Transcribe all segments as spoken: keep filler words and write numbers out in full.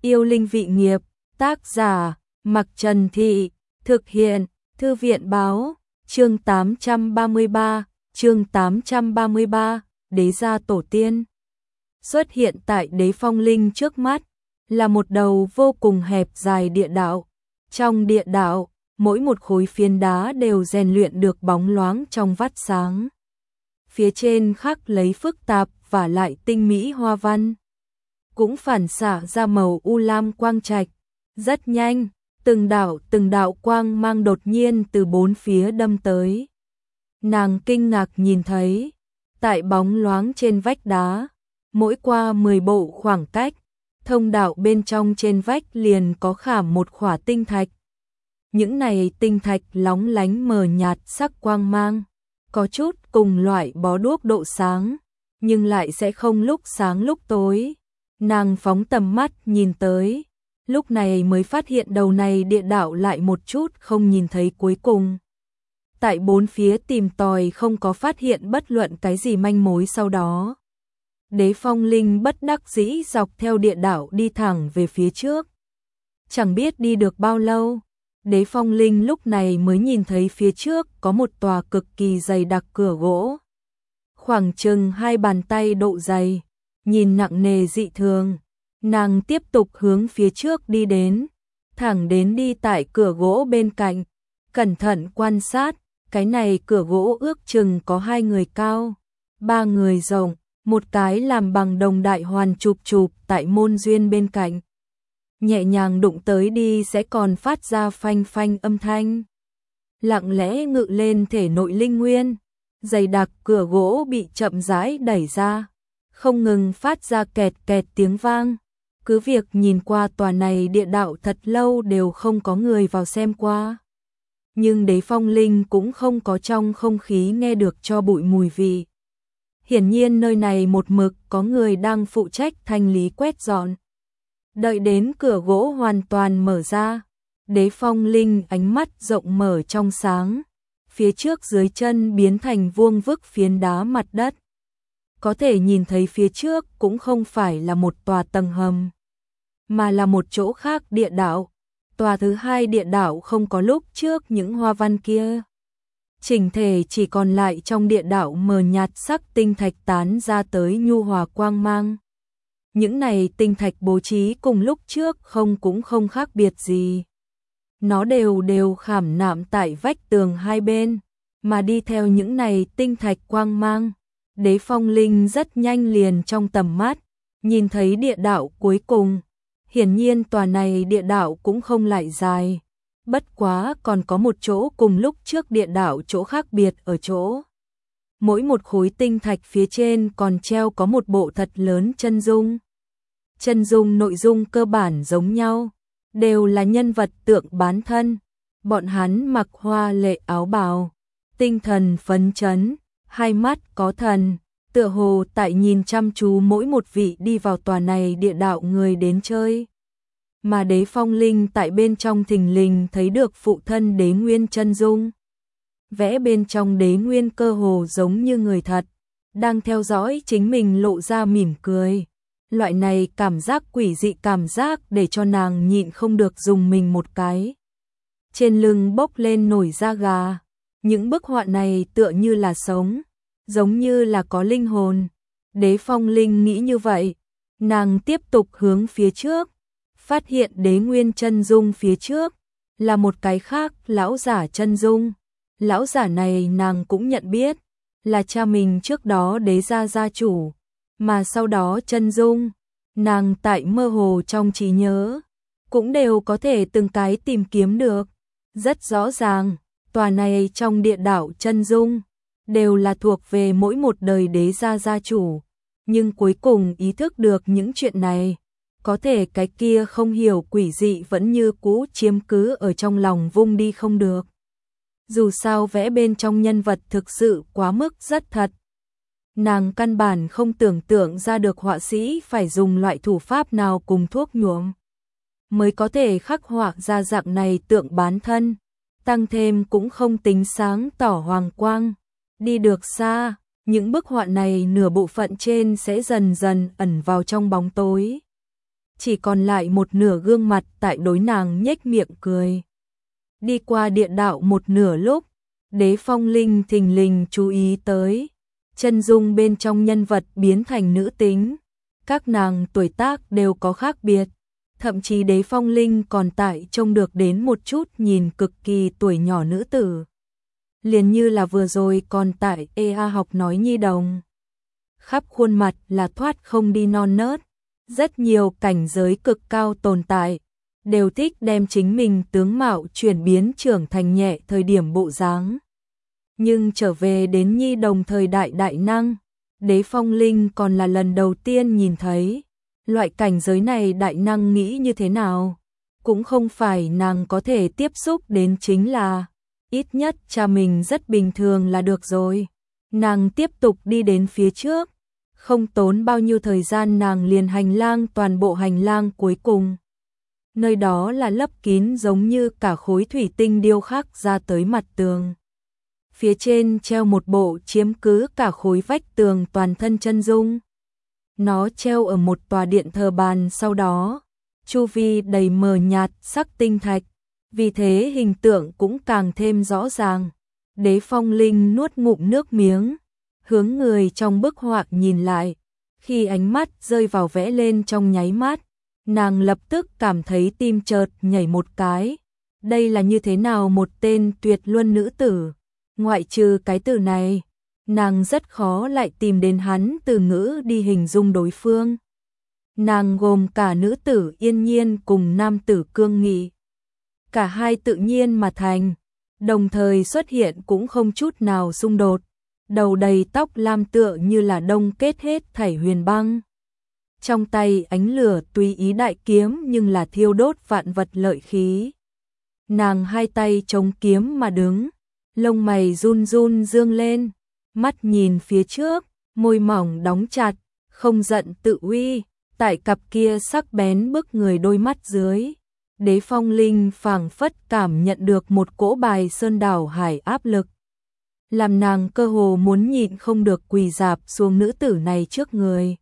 Yêu linh vị nghiệp, tác giả, Mặc Trần Thị, thực hiện, Thư viện báo, chương tám trăm ba mươi ba, chương tám trăm ba mươi ba, Đế gia tổ tiên. Xuất hiện tại Đế Phong Linh trước mắt, là một đầu vô cùng hẹp dài địa đạo. Trong địa đạo, mỗi một khối phiến đá đều rèn luyện được bóng loáng trong vắt sáng. Phía trên khắc lấy phức tạp và lại tinh mỹ hoa văn, cũng phản xạ ra màu u lam quang trạch. Rất nhanh, từng đạo từng đạo quang mang đột nhiên từ bốn phía đâm tới. Nàng kinh ngạc nhìn thấy, tại bóng loáng trên vách đá, mỗi qua mười bộ khoảng cách, thông đạo bên trong trên vách liền có khảm một khỏa tinh thạch. Những này tinh thạch lóng lánh mờ nhạt sắc quang mang, có chút cùng loại bó đuốc độ sáng, nhưng lại sẽ không lúc sáng lúc tối. Nàng phóng tầm mắt nhìn tới, lúc này mới phát hiện đầu này địa đạo lại một chút không nhìn thấy cuối cùng. Tại bốn phía tìm tòi không có phát hiện bất luận cái gì manh mối sau đó. Đế Phong Linh bất đắc dĩ dọc theo địa đạo đi thẳng về phía trước. Chẳng biết đi được bao lâu, Đế Phong Linh lúc này mới nhìn thấy phía trước có một tòa cực kỳ dày đặc cửa gỗ. Khoảng chừng hai bàn tay độ dày, nhìn nặng nề dị thường. Nàng tiếp tục hướng phía trước đi đến, thẳng đến đi tại cửa gỗ bên cạnh, cẩn thận quan sát, cái này cửa gỗ ước chừng có hai người cao, ba người rộng, một cái làm bằng đồng đại hoàn chụp chụp tại môn duyên bên cạnh. Nhẹ nhàng đụng tới đi sẽ còn phát ra phanh phanh âm thanh. Lặng lẽ ngự lên thể nội linh nguyên, dày đặc cửa gỗ bị chậm rãi đẩy ra, không ngừng phát ra kẹt kẹt tiếng vang. Cứ việc nhìn qua tòa này địa đạo thật lâu đều không có người vào xem qua. Nhưng Đế Phong Linh cũng không có trong không khí nghe được cho bụi mùi vị. Hiển nhiên nơi này một mực có người đang phụ trách thanh lý quét dọn. Đợi đến cửa gỗ hoàn toàn mở ra, Đế Phong Linh ánh mắt rộng mở trong sáng, phía trước dưới chân biến thành vuông vức phiến đá mặt đất. Có thể nhìn thấy phía trước cũng không phải là một tòa tầng hầm, mà là một chỗ khác địa đạo. Tòa thứ hai địa đạo không có lúc trước những hoa văn kia. Chỉnh thể chỉ còn lại trong địa đạo mờ nhạt sắc tinh thạch tán ra tới nhu hòa quang mang. Những này tinh thạch bố trí cùng lúc trước không cũng không khác biệt gì. Nó đều đều khảm nạm tại vách tường hai bên, mà đi theo những này tinh thạch quang mang. Đế Phong Linh rất nhanh liền trong tầm mắt, nhìn thấy địa đạo cuối cùng. Hiển nhiên tòa này địa đạo cũng không lại dài, bất quá còn có một chỗ cùng lúc trước địa đạo chỗ khác biệt ở chỗ. Mỗi một khối tinh thạch phía trên còn treo có một bộ thật lớn chân dung. Chân dung nội dung cơ bản giống nhau, đều là nhân vật tượng bán thân. Bọn hắn mặc hoa lệ áo bào, tinh thần phấn chấn, hai mắt có thần, tựa hồ tại nhìn chăm chú mỗi một vị đi vào tòa này địa đạo người đến chơi. Mà Đế Phong Linh tại bên trong thình lình thấy được phụ thân Đế Nguyên chân dung. Vẽ bên trong Đế Nguyên cơ hồ giống như người thật, đang theo dõi chính mình lộ ra mỉm cười. Loại này cảm giác quỷ dị cảm giác để cho nàng nhịn không được dùng mình một cái. Trên lưng bốc lên nổi da gà, những bức họa này tựa như là sống, giống như là có linh hồn. Đế Phong Linh nghĩ như vậy, nàng tiếp tục hướng phía trước, phát hiện Đế Nguyên chân dung phía trước là một cái khác lão giả chân dung. Lão giả này nàng cũng nhận biết, là cha mình trước đó Đế gia gia chủ, mà sau đó chân dung, nàng tại mơ hồ trong trí nhớ, cũng đều có thể từng cái tìm kiếm được. Rất rõ ràng, tòa này trong địa đạo chân dung, đều là thuộc về mỗi một đời Đế gia gia chủ, nhưng cuối cùng ý thức được những chuyện này. Có thể cái kia không hiểu quỷ dị vẫn như cũ chiếm cứ ở trong lòng vung đi không được. Dù sao vẽ bên trong nhân vật thực sự quá mức rất thật. Nàng căn bản không tưởng tượng ra được họa sĩ phải dùng loại thủ pháp nào cùng thuốc nhuộm mới có thể khắc họa ra dạng này tượng bán thân. Tăng thêm cũng không tính sáng tỏ hoàng quang. Đi được xa, những bức họa này nửa bộ phận trên sẽ dần dần ẩn vào trong bóng tối. chỉ còn lại một nửa gương mặt tại đối nàng nhếch miệng cười. Đi qua địa đạo một nửa lúc, Đế Phong Linh thình lình chú ý tới, chân dung bên trong nhân vật biến thành nữ tính, các nàng tuổi tác đều có khác biệt, thậm chí Đế Phong Linh còn tại trông được đến một chút nhìn cực kỳ tuổi nhỏ nữ tử. Liền như là vừa rồi còn tại e a học nói nhi đồng. Khắp khuôn mặt là thoát không đi non nớt, rất nhiều cảnh giới cực cao tồn tại, đều thích đem chính mình tướng mạo chuyển biến trưởng thành nhẹ thời điểm bộ dáng. Nhưng trở về đến nhi đồng thời đại đại năng, Đế Phong Linh còn là lần đầu tiên nhìn thấy. Loại cảnh giới này đại năng nghĩ như thế nào? Cũng không phải nàng có thể tiếp xúc đến, chính là ít nhất cha mình rất bình thường là được rồi. Nàng tiếp tục đi đến phía trước, không tốn bao nhiêu thời gian nàng liền hành lang toàn bộ hành lang cuối cùng. Nơi đó là lấp kín giống như cả khối thủy tinh điêu khắc ra tới mặt tường. Phía trên treo một bộ chiếm cứ cả khối vách tường toàn thân chân dung. Nó treo ở một tòa điện thờ bàn, sau đó chu vi đầy mờ nhạt sắc tinh thạch, vì thế hình tượng cũng càng thêm rõ ràng. Đế Phong Linh nuốt ngụm nước miếng, hướng người trong bức họa nhìn lại, khi ánh mắt rơi vào vẽ lên trong nháy mắt, nàng lập tức cảm thấy tim chợt nhảy một cái. Đây là như thế nào một tên tuyệt luân nữ tử? Ngoại trừ cái từ này, nàng rất khó lại tìm đến hắn từ ngữ đi hình dung đối phương. Nàng gồm cả nữ tử Yên Nhiên cùng nam tử Cương Nghị. Cả hai tự nhiên mà thành, đồng thời xuất hiện cũng không chút nào xung đột. Đầu đầy tóc lam tựa như là đông kết hết thảy huyền băng. Trong tay ánh lửa tùy ý đại kiếm nhưng là thiêu đốt vạn vật lợi khí. Nàng hai tay chống kiếm mà đứng, lông mày run run dương lên, mắt nhìn phía trước, môi mỏng đóng chặt, không giận tự uy, tại cặp kia sắc bén bức người đôi mắt dưới. Đế Phong Linh phảng phất cảm nhận được một cỗ bài sơn đảo hải áp lực, làm nàng cơ hồ muốn nhịn không được quỳ rạp xuống nữ tử này trước người.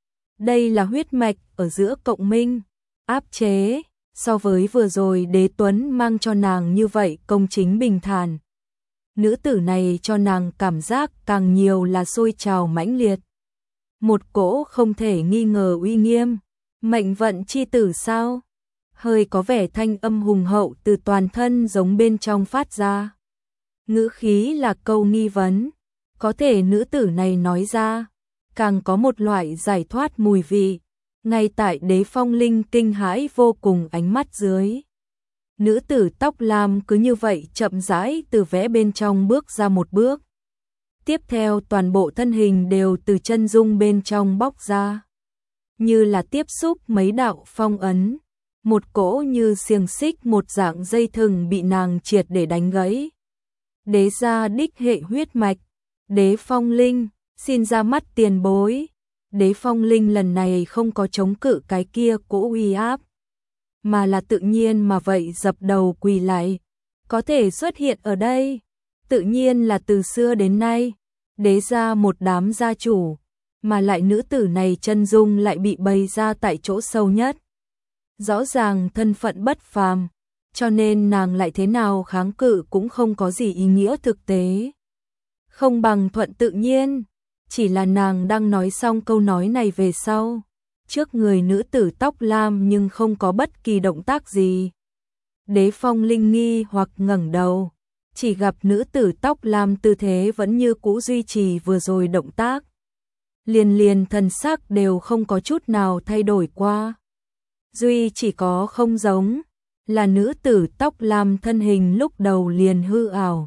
Đây là huyết mạch ở giữa cộng minh, áp chế, so với vừa rồi Đế Tuấn mang cho nàng như vậy công chính bình thản. Nữ tử này cho nàng cảm giác càng nhiều là sôi trào mãnh liệt. Một cỗ không thể nghi ngờ uy nghiêm, mệnh vận chi tử sao? Hơi có vẻ thanh âm hùng hậu từ toàn thân giống bên trong phát ra. Ngữ khí là câu nghi vấn, có thể nữ tử này nói ra, càng có một loại giải thoát mùi vị. Ngay tại Đế Phong Linh kinh hãi vô cùng ánh mắt dưới, nữ tử tóc lam cứ như vậy chậm rãi từ vẽ bên trong bước ra một bước. Tiếp theo toàn bộ thân hình đều từ chân dung bên trong bóc ra, như là tiếp xúc mấy đạo phong ấn. Một cỗ như xiềng xích một dạng dây thừng bị nàng triệt để đánh gãy. Đế gia đích hệ huyết mạch, Đế Phong Linh, xin ra mắt tiền bối. Đế Phong Linh lần này không có chống cự cái kia cỗ uy áp, mà là tự nhiên mà vậy dập đầu quỳ lại. Có thể xuất hiện ở đây, tự nhiên là từ xưa đến nay, đế gia một đám gia chủ, mà lại nữ tử này chân dung lại bị bày ra tại chỗ sâu nhất. Rõ ràng thân phận bất phàm, cho nên nàng lại thế nào kháng cự cũng không có gì ý nghĩa thực tế. Không bằng thuận tự nhiên, chỉ là nàng đang nói xong câu nói này về sau, trước người nữ tử tóc lam nhưng không có bất kỳ động tác gì. Đế Phong Linh nghi hoặc ngẩng đầu, chỉ gặp nữ tử tóc lam tư thế vẫn như cũ duy trì vừa rồi động tác. Liền liền thần sắc đều không có chút nào thay đổi qua. Duy chỉ có không giống, là nữ tử tóc lam thân hình lúc đầu liền hư ảo.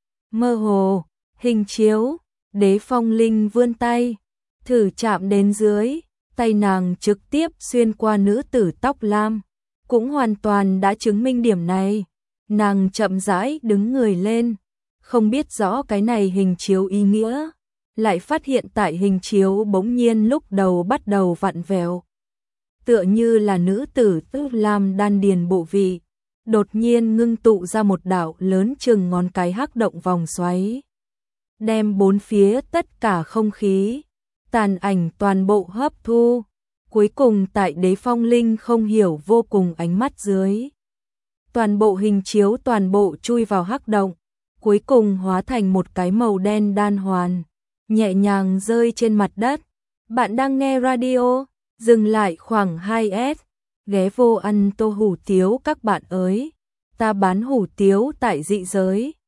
Mơ hồ, hình chiếu, Đế Phong Linh vươn tay, thử chạm đến dưới, tay nàng trực tiếp xuyên qua nữ tử tóc lam, cũng hoàn toàn đã chứng minh điểm này. Nàng chậm rãi đứng người lên, không biết rõ cái này hình chiếu ý nghĩa, lại phát hiện tại hình chiếu bỗng nhiên lúc đầu bắt đầu vặn vẹo. Tựa như là nữ tử tóc lam đan điền bộ vị, đột nhiên ngưng tụ ra một đạo lớn chừng ngón cái hắc động vòng xoáy, đem bốn phía tất cả không khí, tàn ảnh toàn bộ hấp thu. Cuối cùng tại đế phong linh không hiểu vô cùng ánh mắt dưới. Toàn bộ hình chiếu toàn bộ chui vào hắc động, cuối cùng hóa thành một cái màu đen đan hoàn, nhẹ nhàng rơi trên mặt đất. Bạn đang nghe radio, dừng lại khoảng hai S, ghé vô ăn tô hủ tiếu các bạn ơi. Ta bán hủ tiếu tại dị giới.